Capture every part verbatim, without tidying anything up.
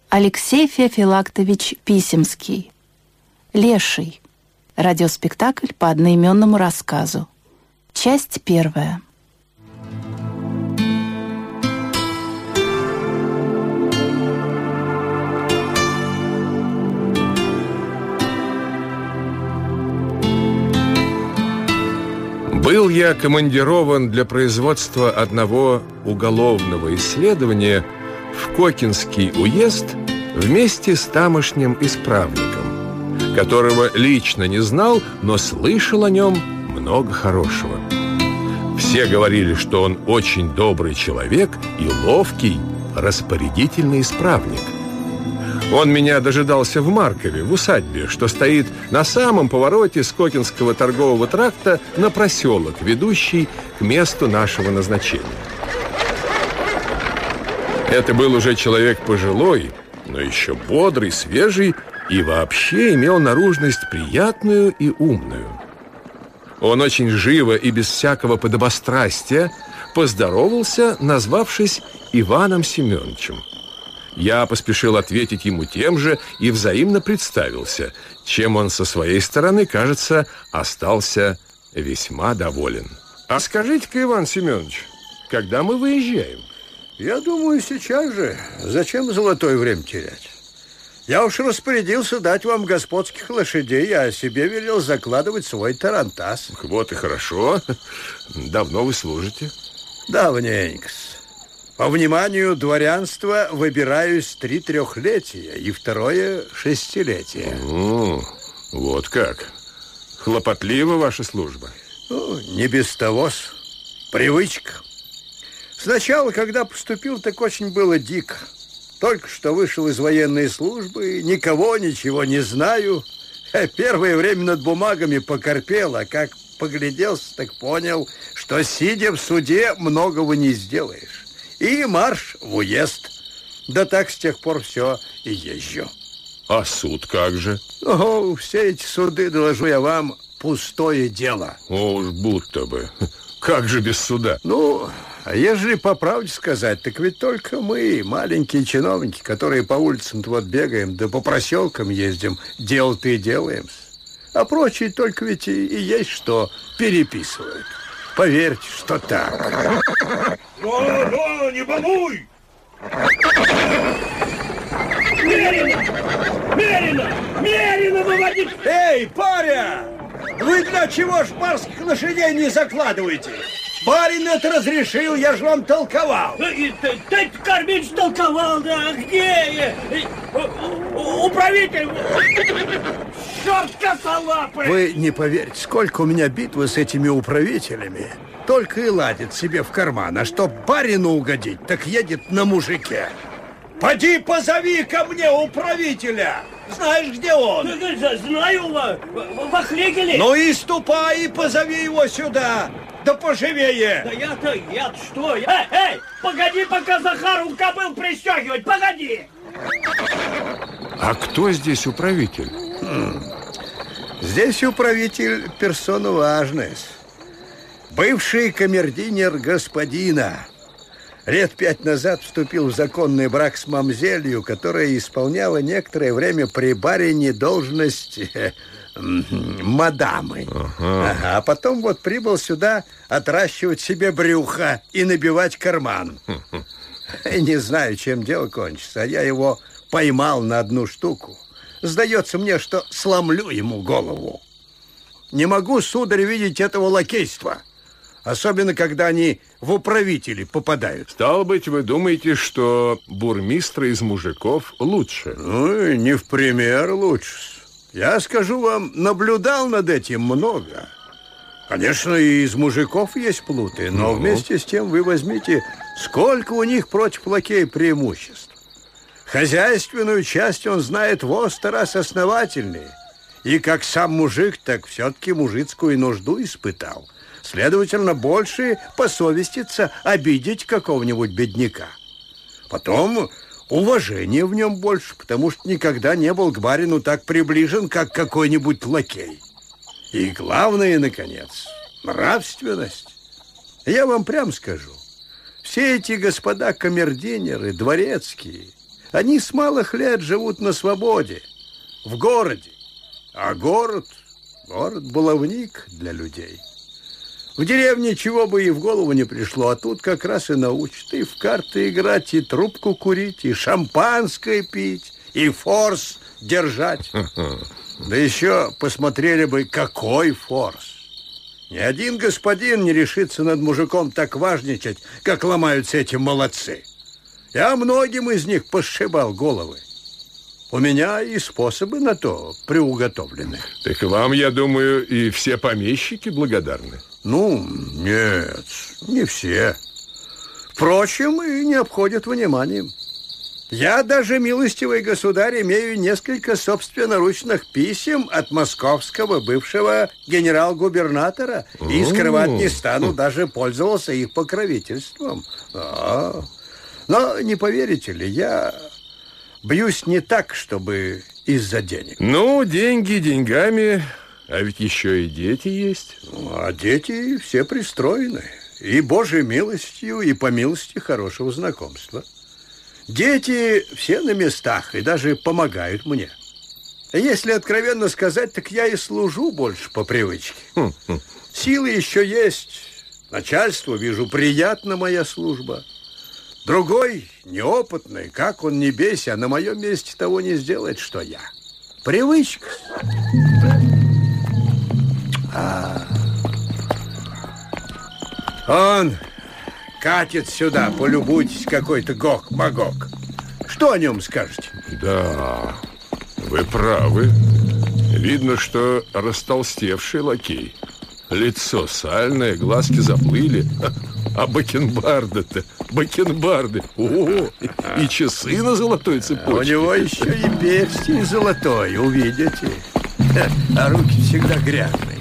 Алексей Феофилактович Писемский. Леший. Радиоспектакль по одноименному рассказу. Часть первая. Был я командирован для производства одного уголовного исследования в Кокинский уезд вместе с тамошним исправником, которого лично не знал, но слышал о нем много хорошего. Все говорили, что он очень добрый человек и ловкий, распорядительный исправник. Он меня дожидался в Маркове, в усадьбе, что стоит на самом повороте с Кокинского торгового тракта на проселок, ведущий к месту нашего назначения. Это был уже человек пожилой, но еще бодрый, свежий и вообще имел наружность приятную и умную. Он очень живо и без всякого подобострастия поздоровался, назвавшись Иваном Семеновичем. Я поспешил ответить ему тем же и взаимно представился, чем он со своей стороны, кажется, остался весьма доволен. А скажите-ка, Иван Семенович, когда мы выезжаем? Я думаю, сейчас же. Зачем золотое время терять? Я уж распорядился дать вам господских лошадей, а себе велел закладывать свой тарантас. Вот и хорошо. Давно вы служите? Давненько-с. По вниманию дворянства выбираюсь три трехлетия и второе шестилетие. О, вот как. Хлопотлива ваша служба? Ну, не без того-с. Привычка. Сначала, когда поступил, так очень было дико. Только что вышел из военной службы, никого, ничего не знаю. Первое время над бумагами покорпел, а как погляделся, так понял, что, сидя в суде, многого не сделаешь. И марш в уезд. Да так с тех пор все и езжу. А суд как же? О, все эти суды, доложу я вам, пустое дело. О, уж будто бы. Как же без суда? Ну, а ежели по правде сказать, так ведь только мы, маленькие чиновники, которые по улицам-то вот бегаем, да по проселкам ездим, дело-то и делаем. А прочие только ведь и, и есть что переписывают. Поверьте, что так. Ну, ну, не балуй! Мерина! Мерина! Мерина выводить! Эй, паря! Вы для чего ж барских лошадей не закладываете? Барин это разрешил, я же вам толковал. Ты, ты, ты кормить толковал, да? Где? Управитель! Черт косолапый! Вы не поверите, сколько у меня битвы с этими управителями. Только и ладит себе в карман, а чтоб барину угодить, так едет на мужике. Поди позови ко мне управителя. Знаешь, где он? Знаю, во флигеле. Ну и ступай и позови его сюда. Да поживее. Да я-то, я-то что? Эй, эй, погоди, пока Захару кобыл пристегивать, погоди. А кто здесь управитель? Хм. Здесь управитель персона важная. Бывший камердинер господина. Лет пять назад вступил в законный брак с мамзелью, которая исполняла некоторое время при барине должность э, мадамы. Ага. Ага, а потом вот прибыл сюда отращивать себе брюхо и набивать карман. Не знаю, чем дело кончится, а я его поймал на одну штуку. Сдается мне, что сломлю ему голову. Не могу, сударь, видеть этого лакейства. Особенно, когда они в управители попадают. Стало быть, вы думаете, что бурмистры из мужиков лучше? Ну, не в пример лучше. Я скажу вам, наблюдал над этим много. Конечно, и из мужиков есть плуты, но ну. вместе с тем вы возьмите, сколько у них против лакея преимуществ. Хозяйственную часть он знает во сто раз основательнее. И как сам мужик, так все-таки мужицкую нужду испытал. Следовательно, больше посовеститься обидеть какого-нибудь бедняка. Потом уважение в нем больше, потому что никогда не был к барину так приближен, как какой-нибудь лакей. И главное, наконец, нравственность. Я вам прямо скажу, все эти господа камердинеры, дворецкие, Они с малых лет живут на свободе, в городе. А город, город баловник для людей. В деревне чего бы и в голову не пришло, а тут как раз и научат и в карты играть, и трубку курить, и шампанское пить, и форс держать. Да еще посмотрели бы, какой форс. Ни один господин не решится над мужиком так важничать, как ломаются эти молодцы. Я многим из них посшибал головы. У меня и способы на то приуготовлены. Так вам, я думаю, и все помещики благодарны. Ну, нет, не все. Впрочем, и не обходят вниманием. Я даже, милостивый государь, имею несколько собственноручных писем от московского бывшего генерал-губернатора и скрывать не стану, даже пользовался их покровительством. А, но не поверите ли, я бьюсь не так, чтобы из-за денег. Ну, деньги деньгами, а ведь еще и дети есть. А дети все пристроены. И Божьей милостью, и по милости хорошего знакомства. Дети все на местах и даже помогают мне. Если откровенно сказать, так я и служу больше по привычке. Силы еще есть. Начальству, вижу, приятна моя служба. Другой, неопытный, как он не бейся, а на моем месте того не сделает, что я. Привычка. А. Он катит сюда, полюбуйтесь, какой-то гок-магок. Что о нем скажете? Да, вы правы. Видно, что растолстевший лакей. Лицо сальное, глазки заплыли. А бакенбарды-то, бакенбарды. О, и часы на золотой цепочке. У него еще и перстень золотой, увидите. А руки всегда грязные.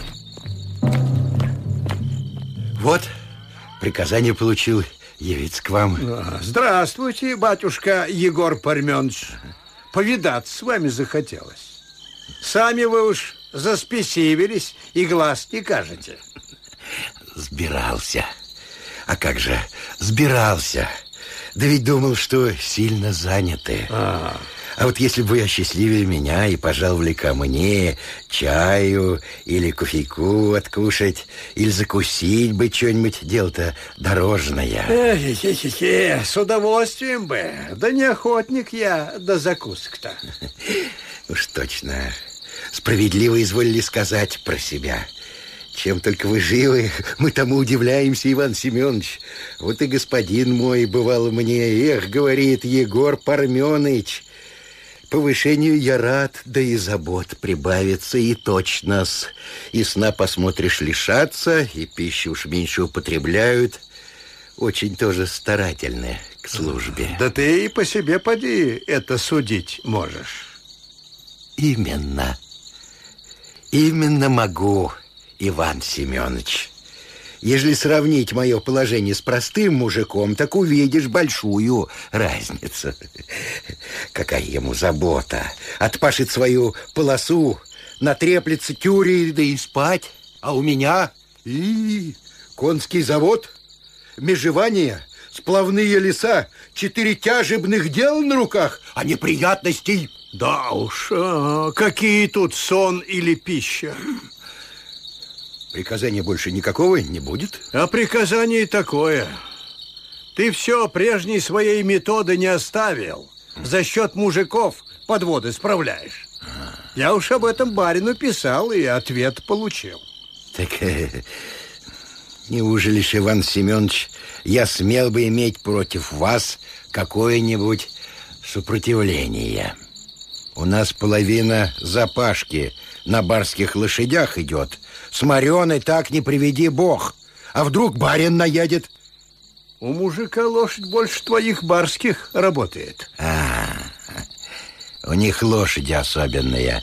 Вот, приказание получил явиться к вам. Здравствуйте, батюшка Егор Парменович. Повидаться с вами захотелось. Сами вы уж заспесивились и глаз не кажете. Сбирался. А как же, сбирался. Да ведь думал, что сильно заняты. А, а вот если бы вы осчастливили меня и пожаловали ко мне чаю или кофейку откушать, или закусить бы что-нибудь, дело-то дорожное. Э-хе-хе-хе, с удовольствием бы. Да не охотник я до закусок-то. Уж точно. Справедливо изволили сказать про себя. Чем только вы живы, мы тому удивляемся, Иван Семенович. Вот и господин мой, бывало мне, эх, говорит Егор Парменыч, повышению я рад, да и забот прибавится, и точно-с. И сна, посмотришь, лишатся, и пищу уж меньше употребляют. Очень тоже старательны к службе. Да ты и по себе поди это судить можешь. Именно. Именно могу, Иван Семенович. Если сравнить мое положение с простым мужиком, так увидишь большую разницу. Какая ему забота. Отпашет свою полосу, натреплется тюри, да и спать. А у меня и конский завод, межевание, сплавные леса, четыре тяжебных дел на руках, а неприятностей. Да уж, а какие тут сон или пища? Приказания больше никакого не будет? А приказание такое. Ты все прежней своей методы не оставил. За счет мужиков подводы справляешь. Я уж об этом барину писал и ответ получил. Так э, неужели ж, Иван Семенович, я смел бы иметь против вас какое-нибудь сопротивление? У нас половина запашки на барских лошадях идет. С мореной так не приведи бог. А вдруг барин наедет? У мужика лошадь больше твоих барских работает. А, у них лошади особенные,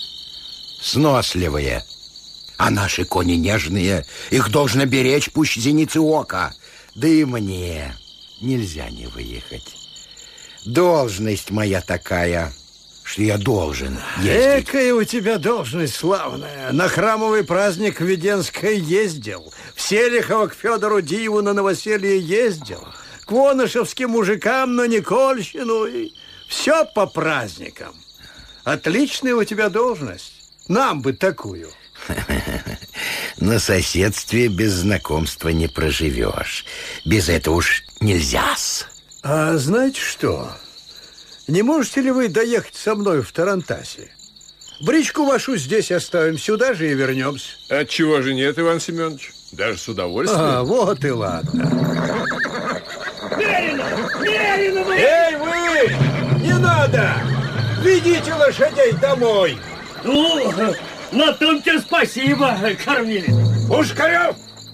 сносливые. А наши кони нежные, их должно беречь пуще зеницы ока. Да и мне нельзя не выехать. Должность моя такая, что я должен ездить. Экая у тебя должность славная. На храмовый праздник в Веденское ездил. В Селихово к Федору Диву на новоселье ездил. сквонышевским мужикам на Никольщину. И все по праздникам. Отличная у тебя должность. Нам бы такую. На соседстве без знакомства не проживешь. Без этого уж нельзя-с. А знаете что? Не можете ли вы доехать со мной в Тарантасе? Бричку вашу здесь оставим, сюда же и вернемся. Отчего же нет, Иван Семенович? Даже с удовольствием. А, вот и ладно. Мерину! Мерину вы! Эй, вы! Не надо! Ведите лошадей домой! Ну, на том тебе спасибо, кормили. Пушкарев!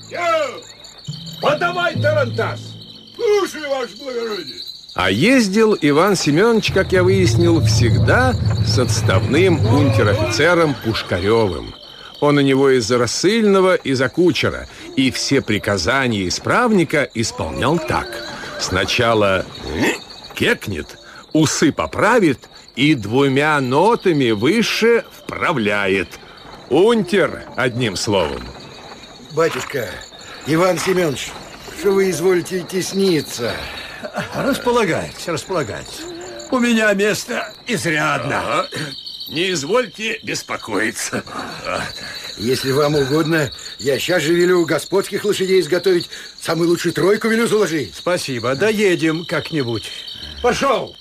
Подавай Тарантас! Слушай, ваше благородие! А ездил Иван Семенович, как я выяснил, всегда с отставным унтер-офицером Пушкаревым. Он у него из-за рассыльного, из-за кучера. И все приказания исправника исполнял так. Сначала кекнет, усы поправит и двумя нотами выше вправляет. Унтер, одним словом. Батюшка, Иван Семенович, что вы изволите тесниться? Располагайтесь, располагайтесь. У меня место изрядно. А, не извольте беспокоиться. Если вам угодно, я сейчас же велю господских лошадей изготовить. Самую лучшую тройку велю заложить. Спасибо, доедем как-нибудь. Пошел!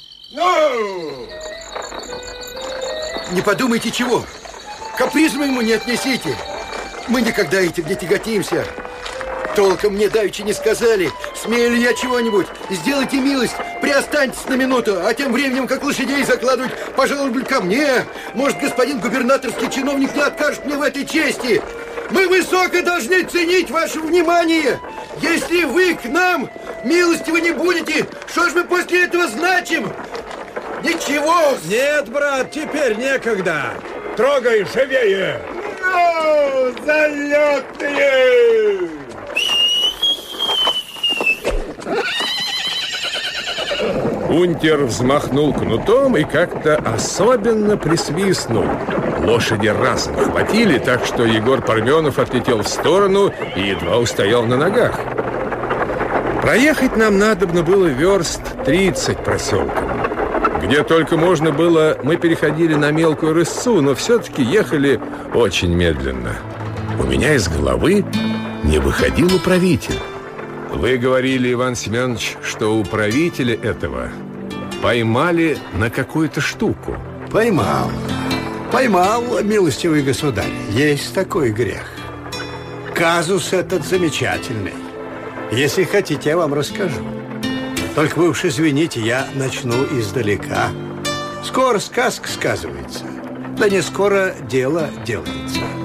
Не подумайте чего. Каприз моему не отнесите. Мы никогда этим не тяготимся. Толком мне давеча не сказали, смею ли я чего-нибудь. Сделайте милость, приостаньтесь на минуту. А тем временем, как лошадей закладывать, пожалуй, ко мне. Может, господин губернаторский чиновник не откажет мне в этой чести. Мы высоко должны ценить ваше внимание. Если вы к нам милостивы не будете, что ж мы после этого значим? Ничего. Нет, брат, теперь некогда. Трогай живее. Ну, залетные! Унтер взмахнул кнутом и как-то особенно присвистнул. Лошади разом хватили, так что Егор Парменов отлетел в сторону и едва устоял на ногах. Проехать нам надобно было верст тридцать проселком. Где только можно было, мы переходили на мелкую рысцу, но все-таки ехали очень медленно. У меня из головы не выходил управитель. Вы говорили, Иван Семенович, что управителя этого поймали на какую-то штуку. Поймал. Поймал, милостивый государь. Есть такой грех. Казус этот замечательный. Если хотите, я вам расскажу. Только вы уж извините, я начну издалека. Скоро сказка сказывается, да не скоро дело делается.